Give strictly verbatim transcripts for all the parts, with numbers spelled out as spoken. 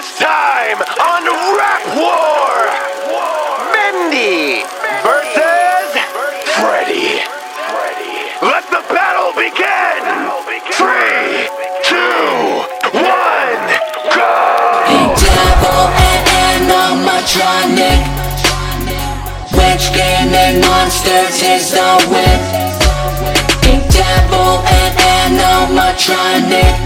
Last time on Rap War, Bendy versus Freddy. Let the battle begin. Three, two, one, go. Big Devil and animatronic. Which gaming monsters is the win? Big Devil and animatronic.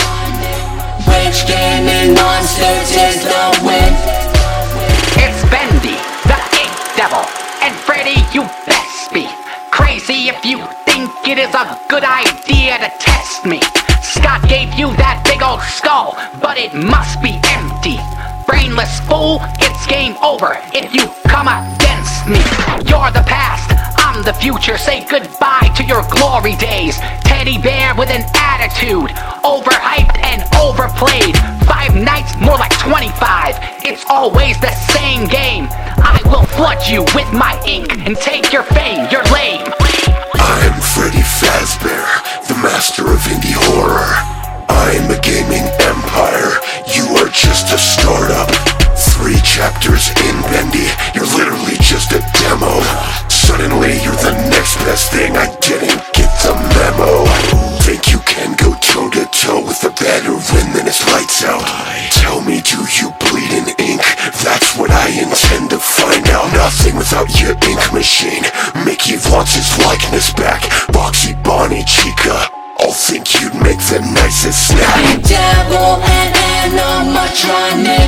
Which gaming monsters is the win? It's Bendy, the Ink Devil, and Freddy, you best be crazy if you think it is a good idea to test me. Scott gave you that big old skull, but it must be empty. Brainless fool, it's game over if you come against me. You're the past, I'm the future. Say goodbye to your glory days. Teddy bear with an attitude, overhyped and overplayed. Five nights, more like twenty-five. It's always the same game. I will flood you with my ink and take your fame. You're lame. I'm Freddy Fazbear, the master of indie horror. I'm a gaming empire. You are just a startup. Three chapters in, Bendy. You're literally just a demo. Suddenly you're the next best thing. I didn't get the memo. Think you can go toe to toe with a better win than it's lights out? Tell me, do you bleed in ink? That's what I intend to find out. Nothing without your ink machine. Mickey wants his likeness back. Boxy Bonnie Chica, I'll think you'd make the nicest snack. Big Devil and animatronic.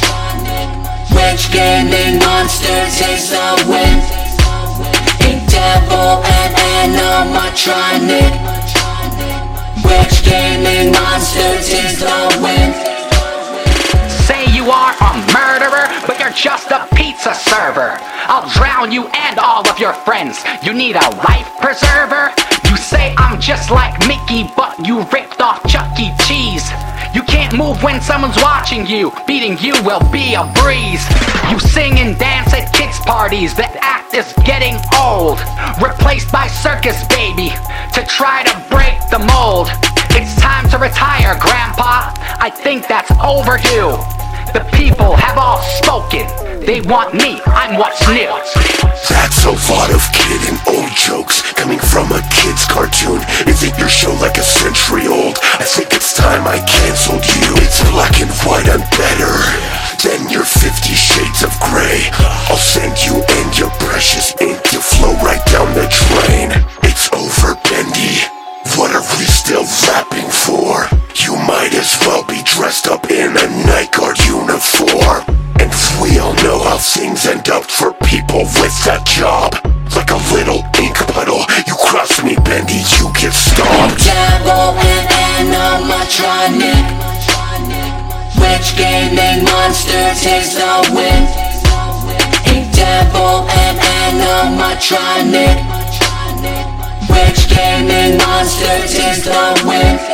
Which gaming monsters is the win? Big Devil and animatronic. Which gaming monsters is the win? Say you are a murderer, but you're just a pizza server. I'll drown you and all of your friends. You need a life preserver? You say I'm just like Mickey, but you ripped off Chuck E. Cheese. You can't move when someone's watching you. Beating you will be a breeze. You sing and dance at kids' parties. The act is getting old. Replaced by Circus Baby to try to break the mold. It's time to retire, Grandpa. I think that's overdue. The people have all spoken. They want me, I'm what's new. That's a lot of kid and old jokes coming from a kid's cartoon. Isn't your show like a century old? I think it's time I canceled you. It's black and white, I'm better than your fifty shades of gray. I'll send you and your precious ink to flow right down the drain. It's over, Bendy. What are we still rapping for? You might as well be dressed up in a night guard uniform. And we all know how things end up for people with that job. Like a little ink puddle. You cross me, Bendy, you get stomped. Big Devil and animatronic. Which gaming monsters is the win? Big Devil and animatronic. Which gaming monsters is the win?